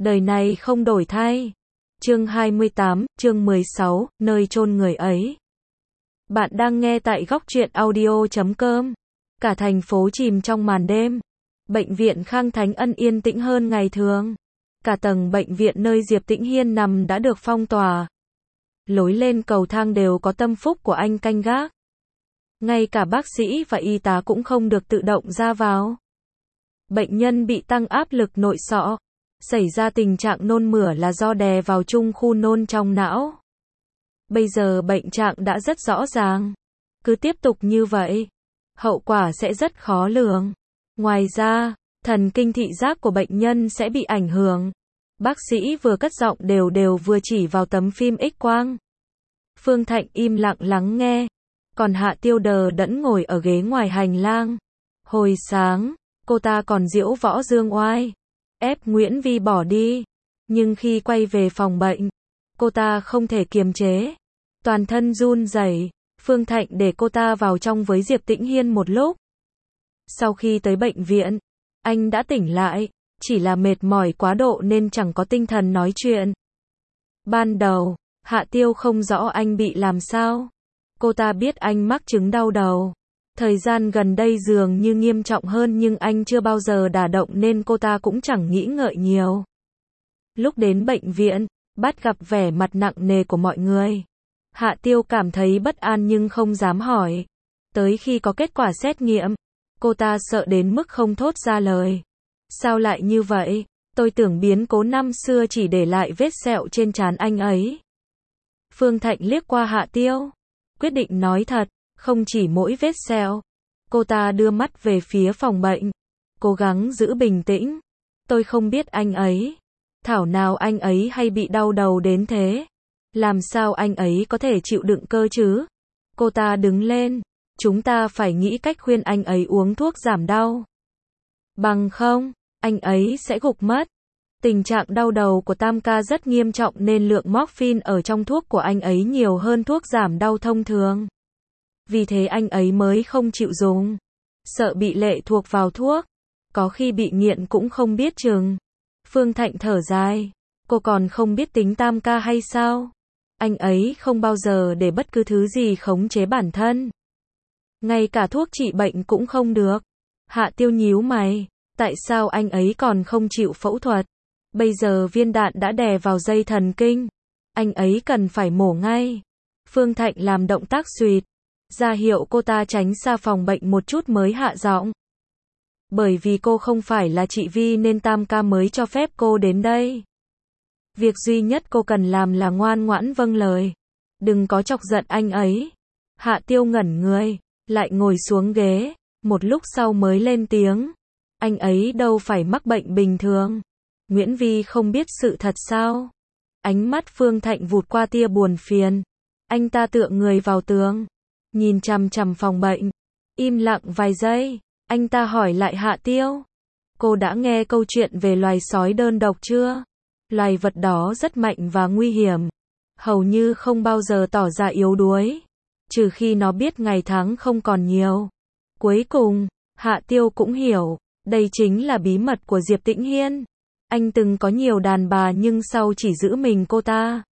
Đời này không đổi thay. Chương 28, chương 16, nơi chôn người ấy. Bạn đang nghe tại góc truyện audio.com. Cả thành phố chìm trong màn đêm. Bệnh viện Khang Thánh Ân yên tĩnh hơn ngày thường. Cả tầng bệnh viện nơi Diệp Tĩnh Hiên nằm đã được phong tỏa. Lối lên cầu thang đều có tâm phúc của anh canh gác. Ngay cả bác sĩ và y tá cũng không được tự động ra vào. Bệnh nhân bị tăng áp lực nội sọ. Xảy ra tình trạng nôn mửa là do đè vào trung khu nôn trong não. Bây giờ bệnh trạng đã rất rõ ràng. Cứ tiếp tục như vậy, hậu quả sẽ rất khó lường. Ngoài ra, thần kinh thị giác của bệnh nhân sẽ bị ảnh hưởng. Bác sĩ vừa cất giọng đều đều vừa chỉ vào tấm phim X-quang. Phương Thạnh im lặng lắng nghe. Còn Hạ Tiêu đờ đẫn ngồi ở ghế ngoài hành lang. Hồi sáng, cô ta còn giễu võ dương oai, ép Nguyễn Vi bỏ đi. Nhưng khi quay về phòng bệnh, cô ta không thể kiềm chế. Toàn thân run rẩy. Phương Thạnh để cô ta vào trong với Diệp Tĩnh Hiên một lúc. Sau khi tới bệnh viện, anh đã tỉnh lại, chỉ là mệt mỏi quá độ nên chẳng có tinh thần nói chuyện. Ban đầu, Hạ Tiêu không rõ anh bị làm sao. Cô ta biết anh mắc chứng đau đầu. Thời gian gần đây dường như nghiêm trọng hơn nhưng anh chưa bao giờ đả động nên cô ta cũng chẳng nghĩ ngợi nhiều. Lúc đến bệnh viện, bắt gặp vẻ mặt nặng nề của mọi người. Hạ Tiêu cảm thấy bất an nhưng không dám hỏi. Tới khi có kết quả xét nghiệm, cô ta sợ đến mức không thốt ra lời. Sao lại như vậy? Tôi tưởng biến cố năm xưa chỉ để lại vết sẹo trên trán anh ấy. Phương Thạnh liếc qua Hạ Tiêu, quyết định nói thật, không chỉ mỗi vết sẹo. Cô ta đưa mắt về phía phòng bệnh, cố gắng giữ bình tĩnh. Tôi không biết anh ấy. Thảo nào anh ấy hay bị đau đầu đến thế. Làm sao anh ấy có thể chịu đựng cơ chứ? Cô ta đứng lên. Chúng ta phải nghĩ cách khuyên anh ấy uống thuốc giảm đau. Bằng không, anh ấy sẽ gục mất. Tình trạng đau đầu của Tam ca rất nghiêm trọng nên lượng morphine ở trong thuốc của anh ấy nhiều hơn thuốc giảm đau thông thường. Vì thế anh ấy mới không chịu dùng. Sợ bị lệ thuộc vào thuốc. Có khi bị nghiện cũng không biết chừng. Phương Thạnh thở dài. Cô còn không biết tính Tam ca hay sao? Anh ấy không bao giờ để bất cứ thứ gì khống chế bản thân. Ngay cả thuốc trị bệnh cũng không được. Hạ Tiêu nhíu mày. Tại sao anh ấy còn không chịu phẫu thuật? Bây giờ viên đạn đã đè vào dây thần kinh. Anh ấy cần phải mổ ngay. Phương Thạnh làm động tác xuỵt, ra hiệu cô ta tránh xa phòng bệnh một chút mới hạ giọng. Bởi vì cô không phải là chị Vi nên Tam ca mới cho phép cô đến đây. Việc duy nhất cô cần làm là ngoan ngoãn vâng lời. Đừng có chọc giận anh ấy. Hạ Tiêu ngẩn người, lại ngồi xuống ghế, một lúc sau mới lên tiếng. Anh ấy đâu phải mắc bệnh bình thường. Nguyễn Vi không biết sự thật sao? Ánh mắt Phương Thạnh vụt qua tia buồn phiền. Anh ta tựa người vào tường, nhìn chằm chằm phòng bệnh, im lặng vài giây. Anh ta hỏi lại Hạ Tiêu. Cô đã nghe câu chuyện về loài sói đơn độc chưa? Loài vật đó rất mạnh và nguy hiểm. Hầu như không bao giờ tỏ ra yếu đuối. Trừ khi nó biết ngày tháng không còn nhiều. Cuối cùng, Hạ Tiêu cũng hiểu. Đây chính là bí mật của Diệp Tĩnh Hiên. Anh từng có nhiều đàn bà nhưng sau chỉ giữ mình cô ta.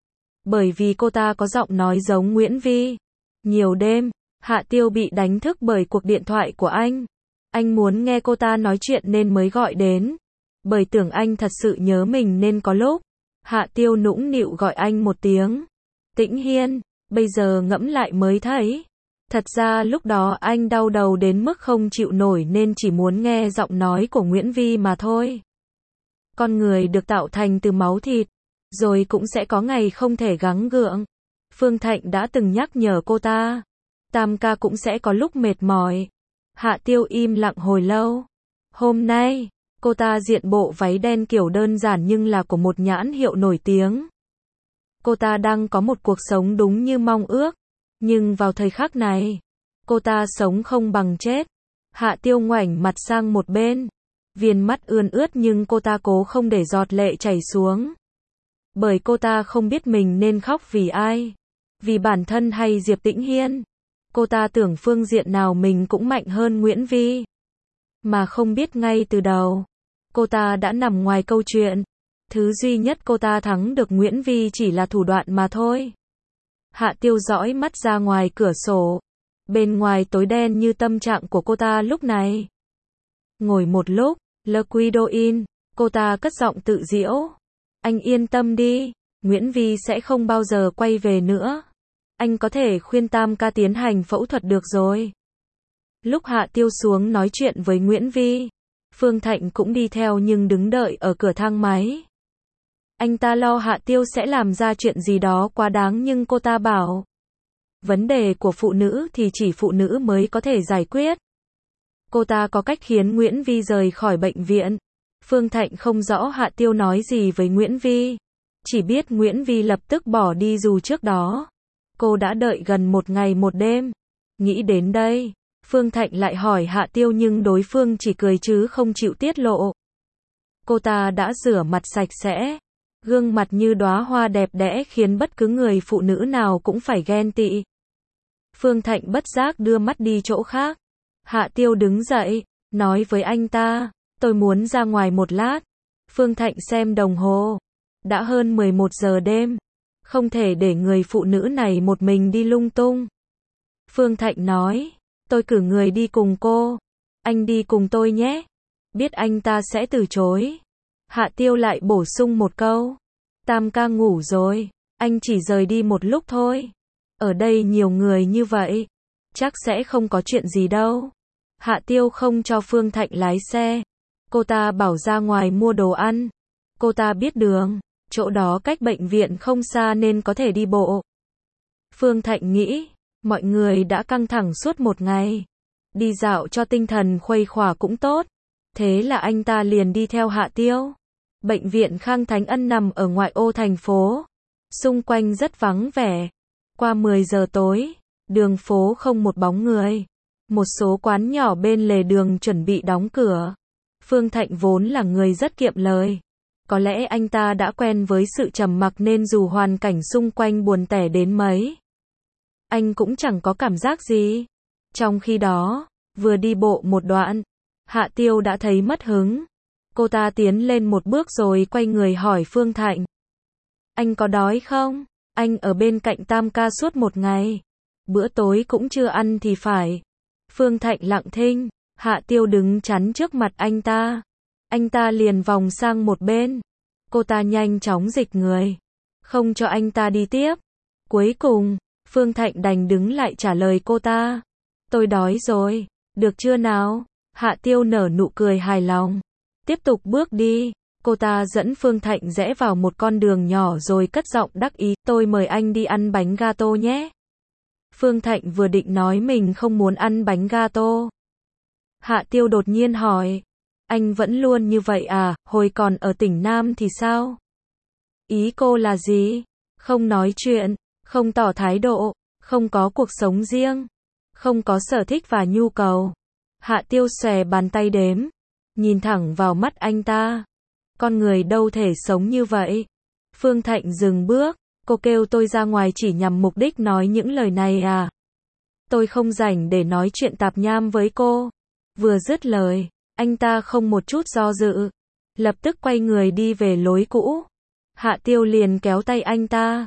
Bởi vì cô ta có giọng nói giống Nguyễn Vi. Nhiều đêm, Hạ Tiêu bị đánh thức bởi cuộc điện thoại của anh. Anh muốn nghe cô ta nói chuyện nên mới gọi đến. Bởi tưởng anh thật sự nhớ mình nên có lúc Hạ Tiêu nũng nịu gọi anh một tiếng. Tĩnh Hiên, bây giờ ngẫm lại mới thấy. Thật ra lúc đó anh đau đầu đến mức không chịu nổi nên chỉ muốn nghe giọng nói của Nguyễn Vi mà thôi. Con người được tạo thành từ máu thịt, rồi cũng sẽ có ngày không thể gắng gượng. Phương Thạnh đã từng nhắc nhở cô ta. Tam ca cũng sẽ có lúc mệt mỏi. Hạ Tiêu im lặng hồi lâu. Hôm nay, cô ta diện bộ váy đen kiểu đơn giản nhưng là của một nhãn hiệu nổi tiếng. Cô ta đang có một cuộc sống đúng như mong ước. Nhưng vào thời khắc này, cô ta sống không bằng chết. Hạ Tiêu ngoảnh mặt sang một bên. Viền mắt ươn ướt nhưng cô ta cố không để giọt lệ chảy xuống. Bởi cô ta không biết mình nên khóc vì ai. Vì bản thân hay Diệp Tĩnh Hiên. Cô ta tưởng phương diện nào mình cũng mạnh hơn Nguyễn Vi. Mà không biết ngay từ đầu, cô ta đã nằm ngoài câu chuyện. Thứ duy nhất cô ta thắng được Nguyễn Vi chỉ là thủ đoạn mà thôi. Hạ Tiêu dõi mắt ra ngoài cửa sổ. Bên ngoài tối đen như tâm trạng của cô ta lúc này. Ngồi một lúc, Le Guidoin, cô ta cất giọng tự giễu. Anh yên tâm đi, Nguyễn Vi sẽ không bao giờ quay về nữa. Anh có thể khuyên Tam ca tiến hành phẫu thuật được rồi. Lúc Hạ Tiêu xuống nói chuyện với Nguyễn Vi, Phương Thạnh cũng đi theo nhưng đứng đợi ở cửa thang máy. Anh ta lo Hạ Tiêu sẽ làm ra chuyện gì đó quá đáng nhưng cô ta bảo. Vấn đề của phụ nữ thì chỉ phụ nữ mới có thể giải quyết. Cô ta có cách khiến Nguyễn Vi rời khỏi bệnh viện. Phương Thạnh không rõ Hạ Tiêu nói gì với Nguyễn Vi. Chỉ biết Nguyễn Vi lập tức bỏ đi dù trước đó. Cô đã đợi gần 1 ngày 1 đêm. Nghĩ đến đây, Phương Thạnh lại hỏi Hạ Tiêu nhưng đối phương chỉ cười chứ không chịu tiết lộ. Cô ta đã rửa mặt sạch sẽ. Gương mặt như đóa hoa đẹp đẽ khiến bất cứ người phụ nữ nào cũng phải ghen tị. Phương Thạnh bất giác đưa mắt đi chỗ khác. Hạ Tiêu đứng dậy, nói với anh ta, tôi muốn ra ngoài một lát. Phương Thạnh xem đồng hồ. Đã hơn 11 giờ đêm. Không thể để người phụ nữ này một mình đi lung tung. Phương Thạnh nói, tôi cử người đi cùng cô. Anh đi cùng tôi nhé. Biết anh ta sẽ từ chối. Hạ Tiêu lại bổ sung một câu. Tam ca ngủ rồi, anh chỉ rời đi một lúc thôi. Ở đây nhiều người như vậy, chắc sẽ không có chuyện gì đâu. Hạ Tiêu không cho Phương Thạnh lái xe. Cô ta bảo ra ngoài mua đồ ăn. Cô ta biết đường, chỗ đó cách bệnh viện không xa nên có thể đi bộ. Phương Thạnh nghĩ, mọi người đã căng thẳng suốt một ngày. Đi dạo cho tinh thần khuây khỏa cũng tốt. Thế là anh ta liền đi theo Hạ Tiêu. Bệnh viện Khang Thánh Ân nằm ở ngoại ô thành phố. Xung quanh rất vắng vẻ. Qua 10 giờ tối, đường phố không một bóng người. Một số quán nhỏ bên lề đường chuẩn bị đóng cửa. Phương Thạnh vốn là người rất kiệm lời. Có lẽ anh ta đã quen với sự trầm mặc nên dù hoàn cảnh xung quanh buồn tẻ đến mấy, anh cũng chẳng có cảm giác gì. Trong khi đó, vừa đi bộ một đoạn, Hạ Tiêu đã thấy mất hứng. Cô ta tiến lên một bước rồi quay người hỏi Phương Thạnh. Anh có đói không? Anh ở bên cạnh Tam ca suốt một ngày. Bữa tối cũng chưa ăn thì phải. Phương Thạnh lặng thinh. Hạ Tiêu đứng chắn trước mặt anh ta. Anh ta liền vòng sang một bên. Cô ta nhanh chóng dịch người. Không cho anh ta đi tiếp. Cuối cùng, Phương Thạnh đành đứng lại trả lời cô ta. Tôi đói rồi. Được chưa nào? Hạ Tiêu nở nụ cười hài lòng. Tiếp tục bước đi. Cô ta dẫn Phương Thạnh rẽ vào một con đường nhỏ rồi cất giọng đắc ý. Tôi mời anh đi ăn bánh gato nhé. Phương Thạnh vừa định nói mình không muốn ăn bánh gato. Hạ Tiêu đột nhiên hỏi. Anh vẫn luôn như vậy à, hồi còn ở tỉnh Nam thì sao? Ý cô là gì? Không nói chuyện, không tỏ thái độ, không có cuộc sống riêng, không có sở thích và nhu cầu. Hạ Tiêu xòe bàn tay đếm, nhìn thẳng vào mắt anh ta. Con người đâu thể sống như vậy. Phương Thạnh dừng bước. Cô kêu tôi ra ngoài chỉ nhằm mục đích nói những lời này à? Tôi không rảnh để nói chuyện tạp nham với cô. Vừa dứt lời, anh ta không một chút do dự, lập tức quay người đi về lối cũ. Hạ Tiêu liền kéo tay anh ta.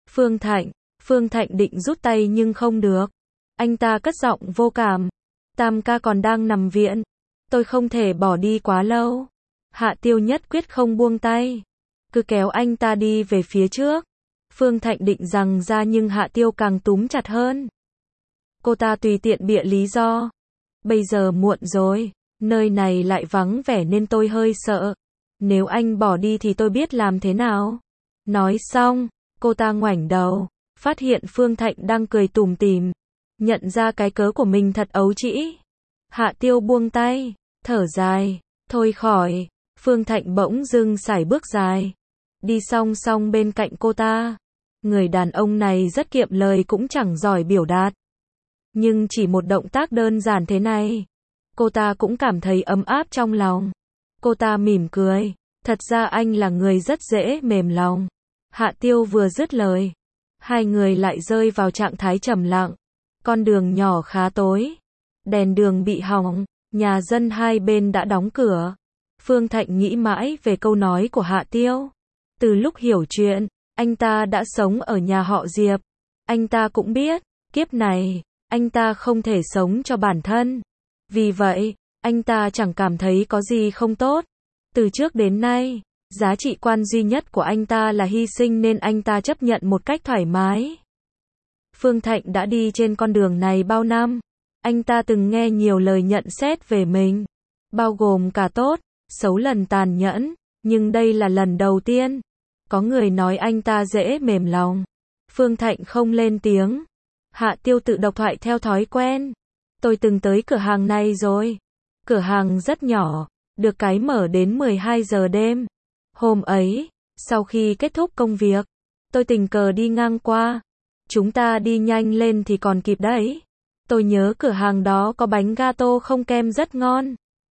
Phương Thạnh định rút tay nhưng không được. Anh ta cất giọng vô cảm. Tam ca còn đang nằm viện. Tôi không thể bỏ đi quá lâu. Hạ Tiêu nhất quyết không buông tay. Cứ kéo anh ta đi về phía trước. Phương Thạnh định rằng ra nhưng Hạ Tiêu càng túm chặt hơn. Cô ta tùy tiện bịa lý do. Bây giờ muộn rồi, nơi này lại vắng vẻ nên tôi hơi sợ. Nếu anh bỏ đi thì tôi biết làm thế nào. Nói xong, cô ta ngoảnh đầu, phát hiện Phương Thạnh đang cười tủm tỉm. Nhận ra cái cớ của mình thật ấu trĩ. Hạ Tiêu buông tay, thở dài, thôi khỏi. Phương Thạnh bỗng dưng sải bước dài, đi song song bên cạnh cô ta. Người đàn ông này rất kiệm lời cũng chẳng giỏi biểu đạt. Nhưng chỉ một động tác đơn giản thế này, cô ta cũng cảm thấy ấm áp trong lòng. Cô ta mỉm cười, thật ra anh là người rất dễ mềm lòng. Hạ Tiêu vừa dứt lời, hai người lại rơi vào trạng thái trầm lặng. Con đường nhỏ khá tối, đèn đường bị hỏng, nhà dân hai bên đã đóng cửa. Phương Thạnh nghĩ mãi về câu nói của Hạ Tiêu. Từ lúc hiểu chuyện, anh ta đã sống ở nhà họ Diệp. Anh ta cũng biết, kiếp này, anh ta không thể sống cho bản thân. Vì vậy, anh ta chẳng cảm thấy có gì không tốt. Từ trước đến nay, giá trị quan duy nhất của anh ta là hy sinh nên anh ta chấp nhận một cách thoải mái. Phương Thạnh đã đi trên con đường này bao năm. Anh ta từng nghe nhiều lời nhận xét về mình, bao gồm cả tốt, xấu lần tàn nhẫn, nhưng đây là lần đầu tiên. Có người nói anh ta dễ mềm lòng. Phương Thạnh không lên tiếng. Hạ Tiêu tự độc thoại theo thói quen. Tôi từng tới cửa hàng này rồi. Cửa hàng rất nhỏ, được cái mở đến 12 giờ đêm. Hôm ấy, sau khi kết thúc công việc, tôi tình cờ đi ngang qua. Chúng ta đi nhanh lên thì còn kịp đấy. Tôi nhớ cửa hàng đó có bánh gato không kem rất ngon.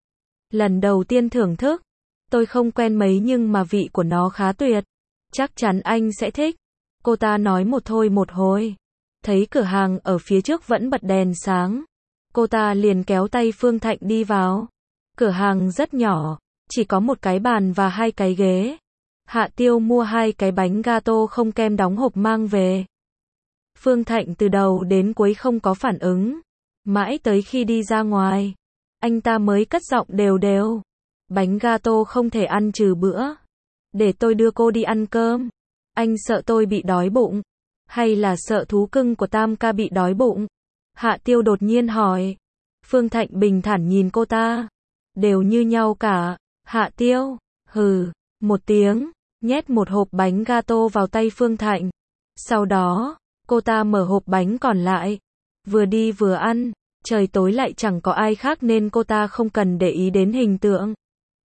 Lần đầu tiên thưởng thức, tôi không quen mấy nhưng mà vị của nó khá tuyệt. Chắc chắn anh sẽ thích. Cô ta nói một thôi một hồi. Thấy cửa hàng ở phía trước vẫn bật đèn sáng. Cô ta liền kéo tay Phương Thạnh đi vào. Cửa hàng rất nhỏ, chỉ có một cái bàn và 2 cái ghế. Hạ Tiêu mua 2 cái bánh gato không kem đóng hộp mang về. Phương Thạnh từ đầu đến cuối không có phản ứng. Mãi tới khi đi ra ngoài, anh ta mới cất giọng đều đều. Bánh gato không thể ăn trừ bữa. Để tôi đưa cô đi ăn cơm. Anh sợ tôi bị đói bụng. Hay là sợ thú cưng của Tam ca bị đói bụng? Hạ Tiêu đột nhiên hỏi. Phương Thạnh bình thản nhìn cô ta. Đều như nhau cả. Hạ Tiêu, hừ, một tiếng, nhét một hộp bánh gato vào tay Phương Thạnh. Sau đó, cô ta mở hộp bánh còn lại. Vừa đi vừa ăn, trời tối lại chẳng có ai khác nên cô ta không cần để ý đến hình tượng.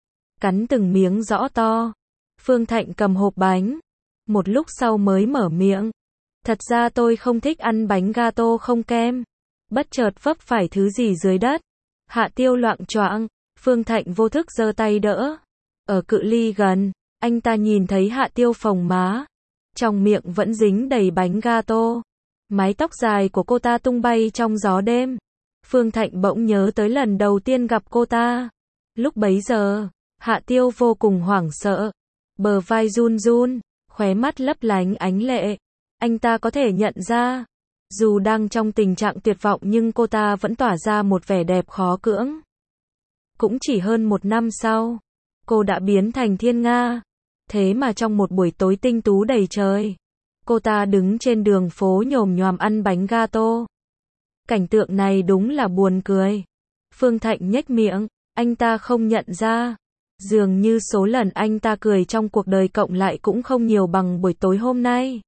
Cắn từng miếng rõ to. Phương Thạnh cầm hộp bánh. Một lúc sau mới mở miệng. Thật ra tôi không thích ăn bánh gato không kem. Bất chợt vấp phải thứ gì dưới đất. Hạ Tiêu loạng choạng. Phương Thạnh vô thức giơ tay đỡ. Ở cự ly gần, anh ta nhìn thấy Hạ Tiêu phồng má. Trong miệng vẫn dính đầy bánh gato. Mái tóc dài của cô ta tung bay trong gió đêm. Phương Thạnh bỗng nhớ tới lần đầu tiên gặp cô ta. Lúc bấy giờ, Hạ Tiêu vô cùng hoảng sợ. Bờ vai run run, khóe mắt lấp lánh ánh lệ. Anh ta có thể nhận ra, dù đang trong tình trạng tuyệt vọng nhưng cô ta vẫn tỏa ra một vẻ đẹp khó cưỡng. Cũng chỉ hơn 1 năm sau, cô đã biến thành thiên nga. Thế mà trong một buổi tối tinh tú đầy trời, cô ta đứng trên đường phố nhồm nhoàm ăn bánh gato. Cảnh tượng này đúng là buồn cười. Phương Thạnh nhếch miệng, anh ta không nhận ra. Dường như số lần anh ta cười trong cuộc đời cộng lại cũng không nhiều bằng buổi tối hôm nay.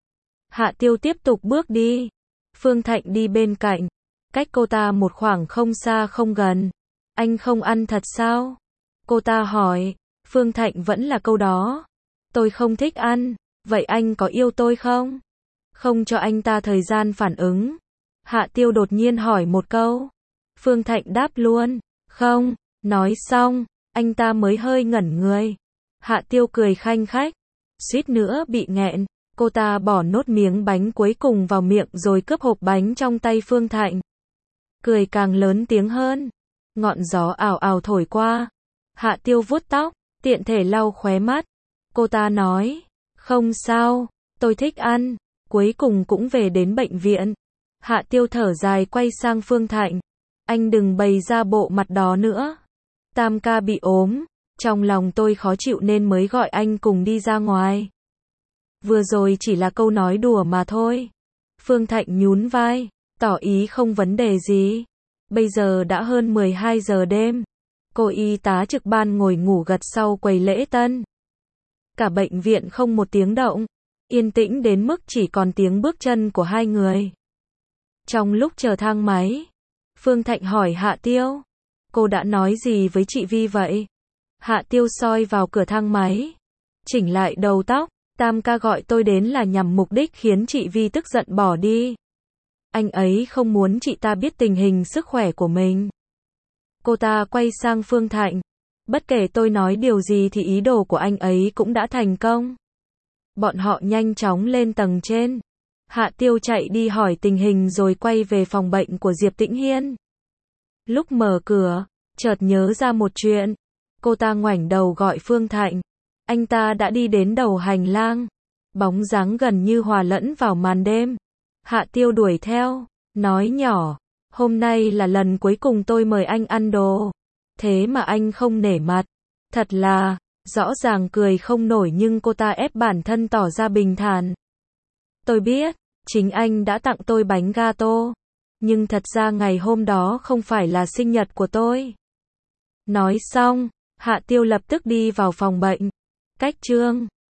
Hạ Tiêu tiếp tục bước đi. Phương Thạnh đi bên cạnh, cách cô ta một khoảng không xa không gần. Anh không ăn thật sao? Cô ta hỏi. Phương Thạnh vẫn là câu đó. Tôi không thích ăn. Vậy anh có yêu tôi không? Không cho anh ta thời gian phản ứng. Hạ Tiêu đột nhiên hỏi một câu. Phương Thạnh đáp luôn. Không. Nói xong, anh ta mới hơi ngẩn người. Hạ Tiêu cười khanh khách. Suýt nữa bị nghẹn. Cô ta bỏ nốt miếng bánh cuối cùng vào miệng rồi cướp hộp bánh trong tay Phương Thạnh. Cười càng lớn tiếng hơn. Ngọn gió ảo ảo thổi qua. Hạ Tiêu vuốt tóc, tiện thể lau khóe mắt. Cô ta nói. Không sao, tôi thích ăn. Cuối cùng cũng về đến bệnh viện. Hạ Tiêu thở dài quay sang Phương Thạnh. Anh đừng bày ra bộ mặt đó nữa. Tam ca bị ốm. Trong lòng tôi khó chịu nên mới gọi anh cùng đi ra ngoài. Vừa rồi chỉ là câu nói đùa mà thôi. Phương Thạnh nhún vai, tỏ ý không vấn đề gì. Bây giờ đã hơn 12 giờ đêm. Cô y tá trực ban ngồi ngủ gật sau quầy lễ tân. Cả bệnh viện không một tiếng động. Yên tĩnh đến mức chỉ còn tiếng bước chân của 2 người. Trong lúc chờ thang máy, Phương Thạnh hỏi Hạ Tiêu. Cô đã nói gì với chị Vi vậy? Hạ Tiêu soi vào cửa thang máy. Chỉnh lại đầu tóc. Tam ca gọi tôi đến là nhằm mục đích khiến chị Vi tức giận bỏ đi. Anh ấy không muốn chị ta biết tình hình sức khỏe của mình. Cô ta quay sang Phương Thạnh. Bất kể tôi nói điều gì thì ý đồ của anh ấy cũng đã thành công. Bọn họ nhanh chóng lên tầng trên. Hạ Tiêu chạy đi hỏi tình hình rồi quay về phòng bệnh của Diệp Tĩnh Hiên. Lúc mở cửa, chợt nhớ ra một chuyện. Cô ta ngoảnh đầu gọi Phương Thạnh. Anh ta đã đi đến đầu hành lang. Bóng dáng gần như hòa lẫn vào màn đêm. Hạ Tiêu đuổi theo, nói nhỏ. Hôm nay là lần cuối cùng tôi mời anh ăn đồ. Thế mà anh không nể mặt. Thật là, rõ ràng cười không nổi nhưng cô ta ép bản thân tỏ ra bình thản. Tôi biết, chính anh đã tặng tôi bánh gato. Nhưng thật ra ngày hôm đó không phải là sinh nhật của tôi. Nói xong, Hạ Tiêu lập tức đi vào phòng bệnh. Cách chương